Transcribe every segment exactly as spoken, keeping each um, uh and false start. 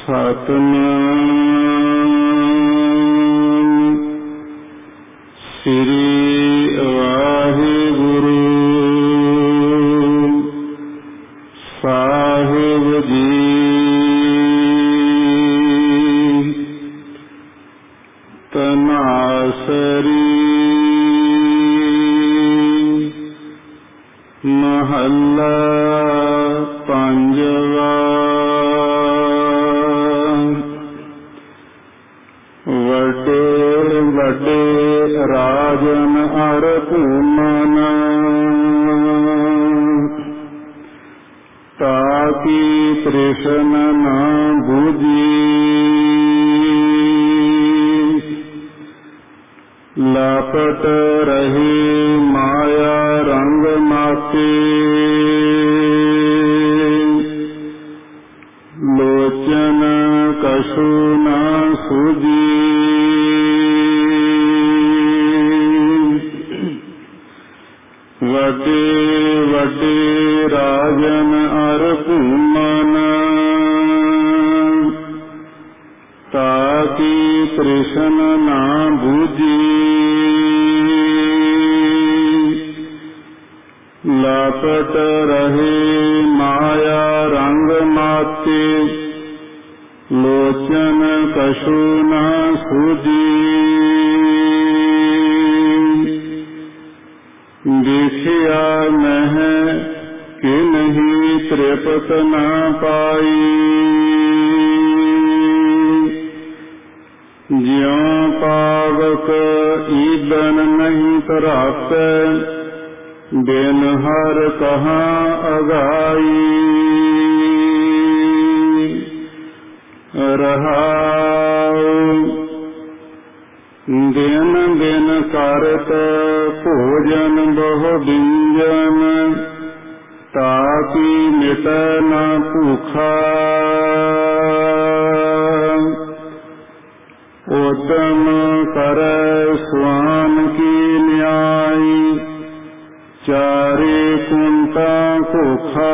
ਸਤਿਨਾਮ ਸ੍ਰੀ ਵਾਹਿਗੁਰੂ ਸਾਹਿਬ ਜੀ। ਤਨਾਸਰੀ ਮਹੱਲਾ ਪੰਜਵਾ। ਵੱਡੇ ਵੱਡੇ ਰਾਜਨ ਅਰ ਭੂਮਨ ਤਾਕੀ ਤ੍ਰਿਸ਼ਨ ਨਾ ਬੁਝੀ। ਲਾਪਟ ਰਹੇ ਮਾਇਆ ਰੰਗ ਮਾਤੇ ਲੋਚਨ ਕਛੂ ਨਾ ਸੂਝੀ। ਵੱਡੇ ਵੱਡੇ ਰਾਜਨ ਅਰ ਭੂਮਨ ਤਾਕੀ ਤ੍ਰਿਸ਼ਨ ਨਾ ਬੁਝੀ। ਲਾਪਟ ਰਹੇ ਮਾਇਆ ਰੰਗ ਮਾਤੇ ਲੋਚਨ ਕਛੂ ਨਾ ਸੂਝੀ। ਦੇਖਿਆ ਮਹਿ ਕਿ ਨਹੀਂ ਤ੍ਰਿਪਤ ਨਾ ਪਾਈ। ਜਿਉ ਪਾਵਕ ਈਦਨ ਨਹੀਂ ਧਰਾਪੈ ਬਿਨ ਹਰ ਕਹਾਂ ਅਗਾਈ। ਰਹਾਉ ਦਿਨ ਦਿਨ ਕਰਤ ਭੋਜਨ ਬਹੁ ਬਿੰਜਨ ਤਾਕੀ ਮਿਟੈ ਨਾ ਭੂਖਾ। ਉਤਮ ਕਰੈ ਸਵਾਨ ਕੀ ਨਿਆਈ ਚਾਰੇ ਕੁੰਤਾ ਭੁਖਾ।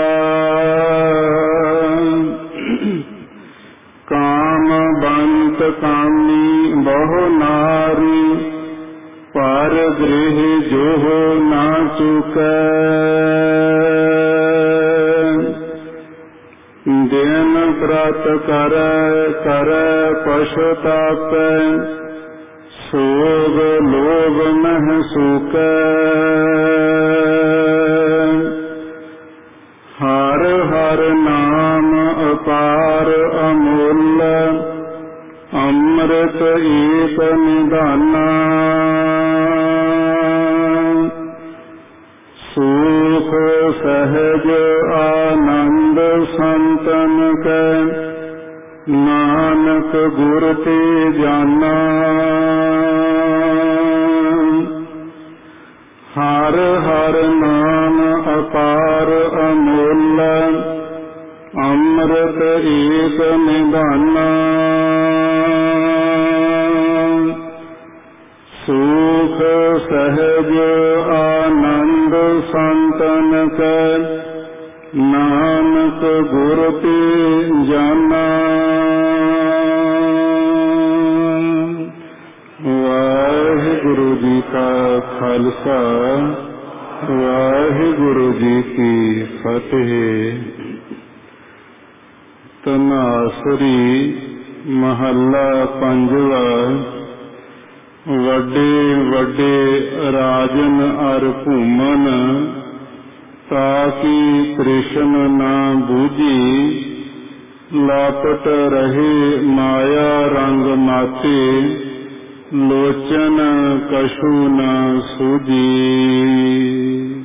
ਕਾਮ ਬੰਤ ਕਾਮੀ ਬਹੁ ਨਾਰੀ ਪਰ ਗ੍ਰਹਿ ਜੋਹ ਨਾ ਚੁਕੈ। ਦਿਨ ਪ੍ਰਤ ਕਰੈ ਕਰੈ ਪਛਤਾਪੈ ਸੋਗ ਲੋਭ ਮਹਿ ਸੂਕੈ। ਹਰ ਹਰ ਨਾਮ ਅਪਾਰ ਅਮੁੱਲ ਅੰਮ੍ਰਿਤ ਏਕ ਨਿਧਾਨਾ। ਸੁਖ ਸਹਿਜ ਆਨੰਦ ਸੰਤਨ ਕੈ ਨਾਨਕ ਗੁਰ ਤੇ ਜਾਨਾ। ਹਰ ਹਰ ਨਾਮ ਅਪਾਰ ਅਮੁੱਲ ਅੰਮ੍ਰਿਤ ਏਕ ਨਿਧਾਨਾ। ਸੁਖ ਸਹਿਜ ਆਨੰਦ ਸੰਤਨ ਕੈ ਨਾਨਕ ਗੁਰ ਤੇ ਜਾਨਾ। ਵਾਹਿਗੁਰੂ ਜੀ ਕਾ ਖਾਲਸਾ ਵਾਹਿਗੁਰੂ ਜੀ ਕੀ ਫਤਿਹ। ਤਨਾਸਰੀ ਮਹੱਲਾ ਪੰਜਵਾ। ਵੱਡੇ ਵੱਡੇ ਰਾਜਨ ਅਰ ਭੂਮਨ ਤਾਕੀ ਤ੍ਰਿਸ਼ਨ ਨਾ ਬੁਝੀ। ਲਾਪਟ ਰਹੇ ਮਾਇਆ ਰੰਗ ਮਾਤੇ ਲੋਚਨ ਕਛੂ ਨਾ ਸੂਝੀ।